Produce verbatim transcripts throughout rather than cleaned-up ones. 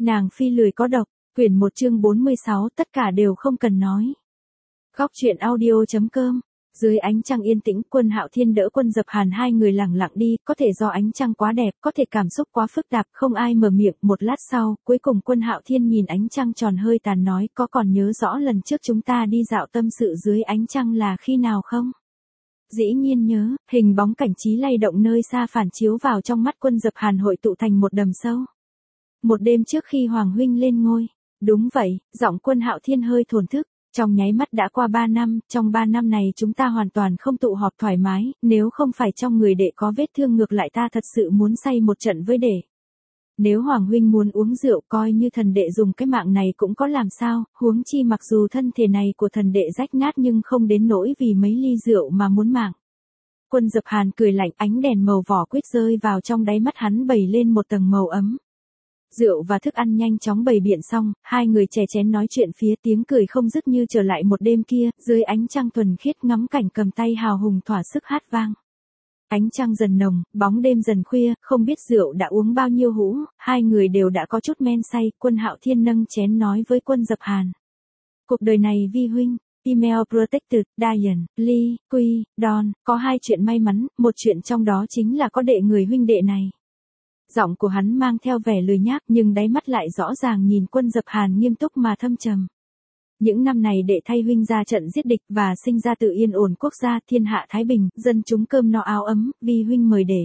Nàng phi lười có độc, quyển một chương bốn mươi sáu, tất cả đều không cần nói. Góc truyện audio chấm com. Dưới ánh trăng yên tĩnh, Quân Hạo Thiên đỡ Quân Dập Hàn hai người lẳng lặng đi, có thể do ánh trăng quá đẹp, có thể cảm xúc quá phức tạp, không ai mở miệng. Một lát sau, cuối cùng Quân Hạo Thiên nhìn ánh trăng tròn hơi tàn nói, có còn nhớ rõ lần trước chúng ta đi dạo tâm sự dưới ánh trăng là khi nào không? Dĩ nhiên nhớ, hình bóng cảnh trí lay động nơi xa phản chiếu vào trong mắt Quân Dập Hàn hội tụ thành một đầm sâu. Một đêm trước khi Hoàng huynh lên ngôi. Đúng vậy, giọng Quân Hạo Thiên hơi thổn thức. Trong nháy mắt đã qua ba năm, trong ba năm này chúng ta hoàn toàn không tụ họp thoải mái, nếu không phải trong người đệ có vết thương ngược lại ta thật sự muốn say một trận với đệ. Nếu Hoàng huynh muốn uống rượu coi như thần đệ dùng cái mạng này cũng có làm sao, huống chi mặc dù thân thể này của thần đệ rách nát nhưng không đến nỗi vì mấy ly rượu mà muốn mạng. Quân Dập Hàn cười lạnh, ánh đèn màu vỏ quýt rơi vào trong đáy mắt hắn bày lên một tầng màu ấm. Rượu và thức ăn nhanh chóng bày biện xong, hai người chè chén nói chuyện phía tiếng cười không dứt như trở lại một đêm kia, dưới ánh trăng thuần khiết ngắm cảnh cầm tay hào hùng thỏa sức hát vang. Ánh trăng dần nồng, bóng đêm dần khuya, không biết rượu đã uống bao nhiêu hũ, hai người đều đã có chút men say, Quân Hạo Thiên nâng chén nói với Quân Dập Hàn. Cuộc đời này vi huynh, Email Protected, Diane, Lee, Quy, Don, có hai chuyện may mắn, một chuyện trong đó chính là có đệ người huynh đệ này. Giọng của hắn mang theo vẻ lười nhác nhưng đáy mắt lại rõ ràng nhìn Quân Dập Hàn nghiêm túc mà thâm trầm. Những năm này đệ thay huynh ra trận giết địch và sinh ra tự yên ổn quốc gia, thiên hạ thái bình, dân chúng cơm no áo ấm, vì huynh mời đệ.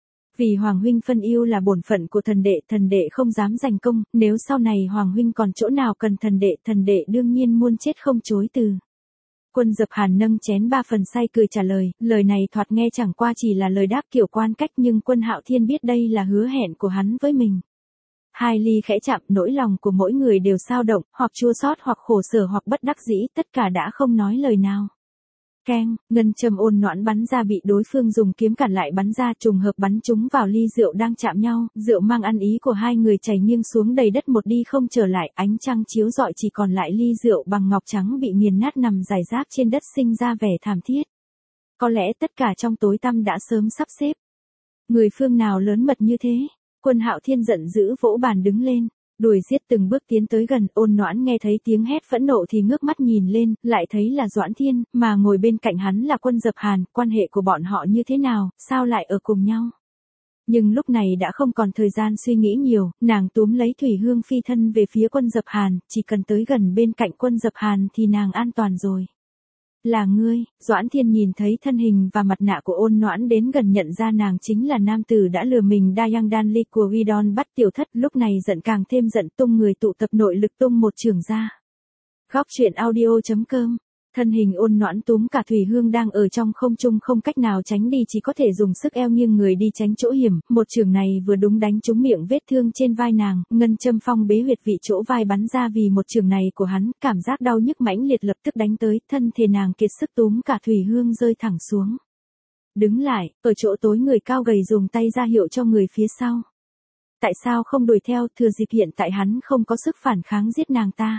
Vì Hoàng huynh phân yêu là bổn phận của thần đệ, thần đệ không dám giành công, nếu sau này Hoàng huynh còn chỗ nào cần thần đệ, thần đệ đương nhiên muôn chết không chối từ. Quân Dập Hàn nâng chén ba phần say cười trả lời, lời này thoạt nghe chẳng qua chỉ là lời đáp kiểu quan cách nhưng Quân Hạo Thiên biết đây là hứa hẹn của hắn với mình. Hai ly khẽ chạm, nỗi lòng của mỗi người đều xao động, hoặc chua xót hoặc khổ sở hoặc bất đắc dĩ, tất cả đã không nói lời nào. Keng, ngân châm ôn noãn bắn ra bị đối phương dùng kiếm cản lại bắn ra, trùng hợp bắn chúng vào ly rượu đang chạm nhau, rượu mang ăn ý của hai người chảy nghiêng xuống đầy đất một đi không trở lại, ánh trăng chiếu rọi chỉ còn lại ly rượu bằng ngọc trắng bị nghiền nát nằm rải rác trên đất sinh ra vẻ thảm thiết. Có lẽ tất cả trong tối tăm đã sớm sắp xếp. Người phương nào lớn mật như thế? Quân Hạo Thiên giận dữ vỗ bàn đứng lên. Đuổi giết từng bước tiến tới gần, ôn noãn nghe thấy tiếng hét phẫn nộ thì ngước mắt nhìn lên, lại thấy là Doãn Thiên, mà ngồi bên cạnh hắn là Quân Dập Hàn, quan hệ của bọn họ như thế nào, sao lại ở cùng nhau. Nhưng lúc này đã không còn thời gian suy nghĩ nhiều, nàng túm lấy thủy hương phi thân về phía Quân Dập Hàn, chỉ cần tới gần bên cạnh Quân Dập Hàn thì nàng an toàn rồi. Là ngươi, Doãn Thiên nhìn thấy thân hình và mặt nạ của ôn noãn đến gần nhận ra nàng chính là nam tử đã lừa mình Dayang Danli của Widon bắt tiểu thất, lúc này giận càng thêm giận tung người tụ tập nội lực tung một trường ra. Góc truyện audio chấm com. Thân hình ôn noãn túm cả thủy hương đang ở trong không trung không cách nào tránh đi chỉ có thể dùng sức eo nghiêng người đi tránh chỗ hiểm, một trường này vừa đúng đánh trúng miệng vết thương trên vai nàng, ngân châm phong bế huyệt vị chỗ vai bắn ra vì một trường này của hắn, cảm giác đau nhức mãnh liệt lập tức đánh tới, thân thể nàng kiệt sức túm cả thủy hương rơi thẳng xuống. Đứng lại, ở chỗ tối người cao gầy dùng tay ra hiệu cho người phía sau. Tại sao không đuổi theo, thừa dịp hiện tại hắn không có sức phản kháng giết nàng ta.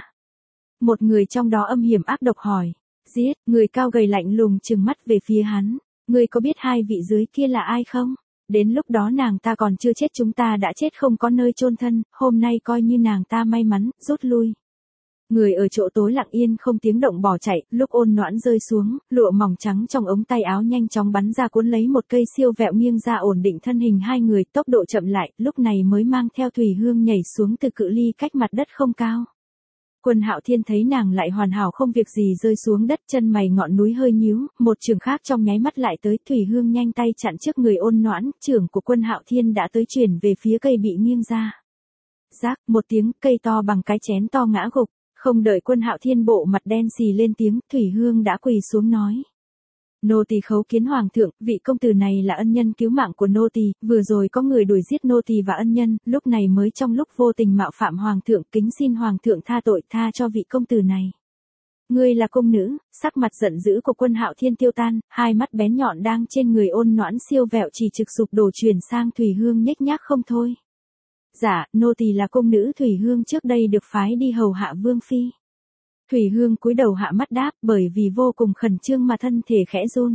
Một người trong đó âm hiểm ác độc hỏi. Giết, người cao gầy lạnh lùng trừng mắt về phía hắn. Ngươi có biết hai vị dưới kia là ai không? Đến lúc đó nàng ta còn chưa chết chúng ta đã chết không có nơi chôn thân, hôm nay coi như nàng ta may mắn, rút lui. Người ở chỗ tối lặng yên không tiếng động bỏ chạy, lúc ôn noãn rơi xuống, lụa mỏng trắng trong ống tay áo nhanh chóng bắn ra cuốn lấy một cây siêu vẹo nghiêng ra ổn định thân hình hai người, tốc độ chậm lại, lúc này mới mang theo thủy hương nhảy xuống từ cự ly cách mặt đất không cao. Quân Hạo Thiên thấy nàng lại hoàn hảo không việc gì rơi xuống đất, chân mày ngọn núi hơi nhíu, một trường khác trong nháy mắt lại tới, thủy hương nhanh tay chặn trước người ôn noãn, trưởng của Quân Hạo Thiên đã tới chuyển về phía cây bị nghiêng ra. Rác, một tiếng, cây to bằng cái chén to ngã gục, không đợi Quân Hạo Thiên bộ mặt đen xì lên tiếng, thủy hương đã quỳ xuống nói. Nô tỳ khấu kiến hoàng thượng, vị công tử này là ân nhân cứu mạng của nô tỳ, vừa rồi có người đuổi giết nô tỳ và ân nhân, lúc này mới trong lúc vô tình mạo phạm hoàng thượng, kính xin hoàng thượng tha tội, tha cho vị công tử này. Ngươi là công nữ, sắc mặt giận dữ của Quân Hạo Thiên tiêu tan, hai mắt bén nhọn đang trên người ôn noãn siêu vẹo chỉ trực sụp đổ chuyển sang thủy hương nhếch nhác không thôi. Dạ, nô tỳ là công nữ thủy hương trước đây được phái đi hầu hạ vương phi. Thủy hương cúi đầu hạ mắt đáp, bởi vì vô cùng khẩn trương mà thân thể khẽ run.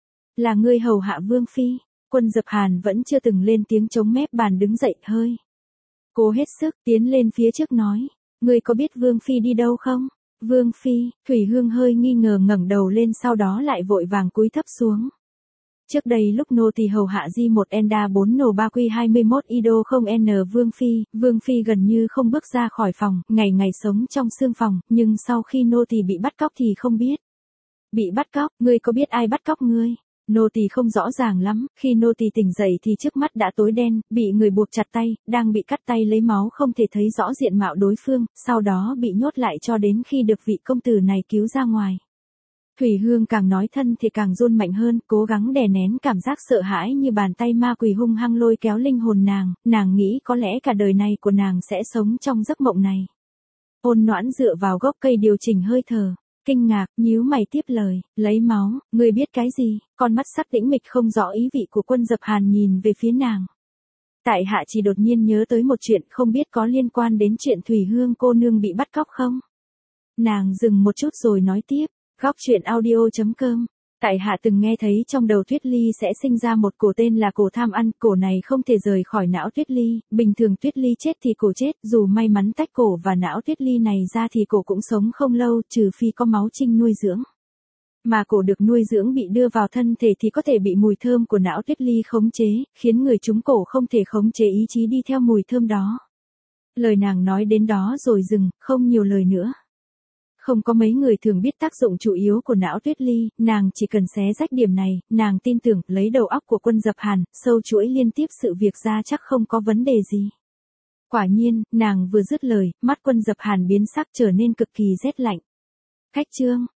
Là ngươi hầu hạ vương phi. Quân Dập Hàn vẫn chưa từng lên tiếng chống mép bàn đứng dậy hơi. Cố hết sức tiến lên phía trước nói, ngươi có biết Vương Phi đi đâu không? Vương Phi, Thủy Hương hơi nghi ngờ ngẩng đầu lên sau đó lại vội vàng cúi thấp xuống. Trước đây lúc nô tỳ hầu hạ di một enda bốn nổ ba quy hai mươi mốt ido không n Vương Phi, Vương Phi gần như không bước ra khỏi phòng, ngày ngày sống trong sương phòng, nhưng sau khi nô tỳ bị bắt cóc thì không biết. Bị bắt cóc, ngươi có biết ai bắt cóc ngươi? Nô tỳ không rõ ràng lắm, khi nô tỳ tỉnh dậy thì trước mắt đã tối đen, bị người buộc chặt tay, đang bị cắt tay lấy máu không thể thấy rõ diện mạo đối phương, sau đó bị nhốt lại cho đến khi được vị công tử này cứu ra ngoài. Thủy Hương càng nói thân thì càng run mạnh hơn, cố gắng đè nén cảm giác sợ hãi như bàn tay ma quỷ hung hăng lôi kéo linh hồn nàng, nàng nghĩ có lẽ cả đời này của nàng sẽ sống trong giấc mộng này. Ôn Noãn dựa vào gốc cây điều chỉnh hơi thở, kinh ngạc, nhíu mày tiếp lời, lấy máu, ngươi biết cái gì? Con mắt sắc tĩnh mịch không rõ ý vị của Quân Dập Hàn nhìn về phía nàng. Tại hạ chỉ đột nhiên nhớ tới một chuyện, không biết có liên quan đến chuyện Thủy Hương cô nương bị bắt cóc không? Nàng dừng một chút rồi nói tiếp, góc truyện audio chấm com. Tại hạ từng nghe thấy trong đầu Tuyết Ly sẽ sinh ra một cổ tên là cổ tham ăn, cổ này không thể rời khỏi não Tuyết Ly, bình thường Tuyết Ly chết thì cổ chết, dù may mắn tách cổ và não Tuyết Ly này ra thì cổ cũng sống không lâu, trừ phi có máu trinh nuôi dưỡng. Mà cổ được nuôi dưỡng bị đưa vào thân thể thì có thể bị mùi thơm của não Tuyết Ly khống chế, khiến người trúng cổ không thể khống chế ý chí đi theo mùi thơm đó. Lời nàng nói đến đó rồi dừng, không nhiều lời nữa. Không có mấy người thường biết tác dụng chủ yếu của não Tuyết Ly, nàng chỉ cần xé rách điểm này, nàng tin tưởng, lấy đầu óc của Quân Dập Hàn, sâu chuỗi liên tiếp sự việc ra chắc không có vấn đề gì. Quả nhiên, nàng vừa dứt lời, mắt Quân Dập Hàn biến sắc trở nên cực kỳ rét lạnh. Khách trương,